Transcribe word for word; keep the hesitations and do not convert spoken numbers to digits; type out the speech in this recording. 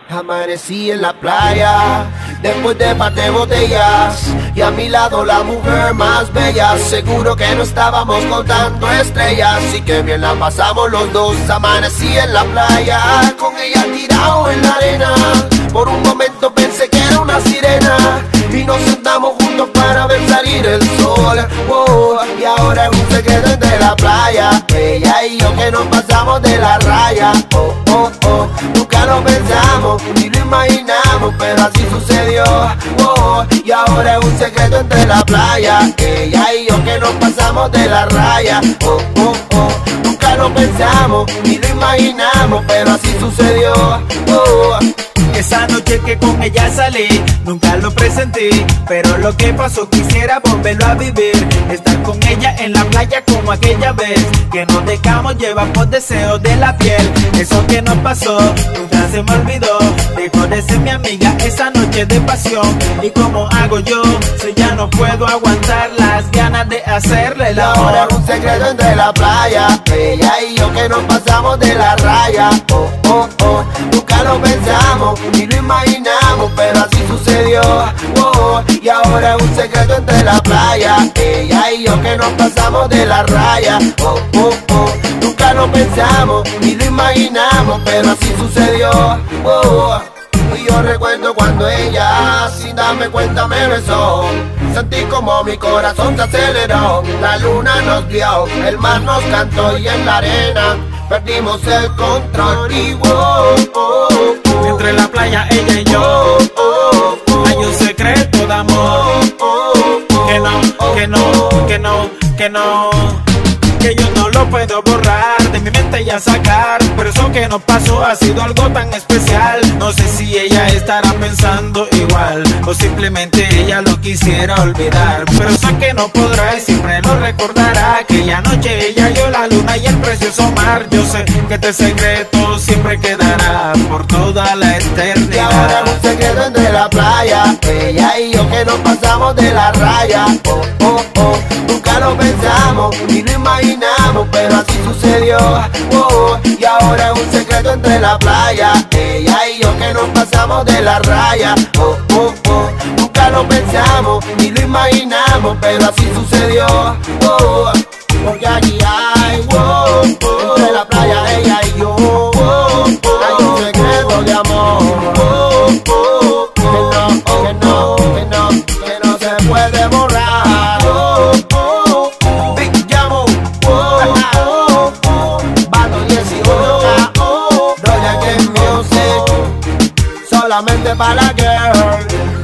Amanecí en la playa, después de par de botellas, y a mi lado la mujer más bella. Seguro que no estábamos contando estrellas, y que bien la pasamos los dos. Amanecí en la playa, con ella tirado en la arena. Por un momento pensé que era una sirena, y nos sentamos juntos para ver salir el sol. Oh, y ahora es un secreto entre la playa, ella y yo que nos pasamos de la raya. Oh, oh, oh, nunca lo pensamos ni lo imaginamos, pero así sucedió. Oh, y ahora es un secreto entre la playa, ella y yo que nos pasamos de la raya. Oh, oh, oh, nunca lo pensamos ni lo imaginamos, pero así sucedió. Oh, esa noche que con ella salí, nunca lo presenté, pero lo que pasó quisiera volverlo a vivir. Estar con ella en la playa como aquella vez, que nos dejamos llevar por deseos de la piel. Eso que nos pasó, nunca se me olvidó. Dejó de ser mi amiga esa noche de pasión. ¿Y cómo hago yo si ya no puedo aguantar las ganas de hacerle el amor? Ahora es un secreto entre la playa, ella y yo que nos pasamos de la raya. Oh, oh, oh, nunca lo pensamos ni lo imaginamos, pero así sucedió. Oh, y ahora es un secreto entre la playa, ella y yo que nos pasamos de la raya. Oh, oh, oh, nunca lo pensamos ni lo imaginamos, pero así sucedió. Oh, y yo recuerdo cuando ella, sin darme cuenta, me besó. Sentí como mi corazón se aceleró. La luna nos vio, el mar nos cantó, y en la arena perdimos el control. Y oh, oh, oh, entre la playa ella y yo, oh, oh, oh, hay un secreto de amor, oh, oh, que no, que no, que no, que no, que yo no lo puedo borrar de mi mente y a sacar. Pero eso que nos pasó ha sido algo tan especial. No sé si ella estará pensando igual, o simplemente ella lo quisiera olvidar. Pero sé que no podrá y siempre lo recordará. Aquella noche ella yo, la luna y el precioso mar. Yo sé que este secreto siempre quedará por toda la eternidad. Y ahora es un secreto entre la playa, ella y yo que nos pasamos de la raya. Oh, oh, oh, nunca lo pensamos ni lo imaginamos, pero así sucedió. Oh, y ahora es un secreto entre la playa, ella y yo que nos pasamos de la raya. Oh, oh, oh, nunca lo pensamos ni lo imaginamos, pero así sucedió. Oh, porque aquí hay, oh, oh, entre la playa ella y yo, oh, oh, hay un secreto de amor. Oh, oh, oh, que no, que no, que no, que no se puede borrar. Oh, oh, oh, Big Jamo, oh, oh, oh, Bato dieciocho, oh, Royal Game Music, solamente para la girl.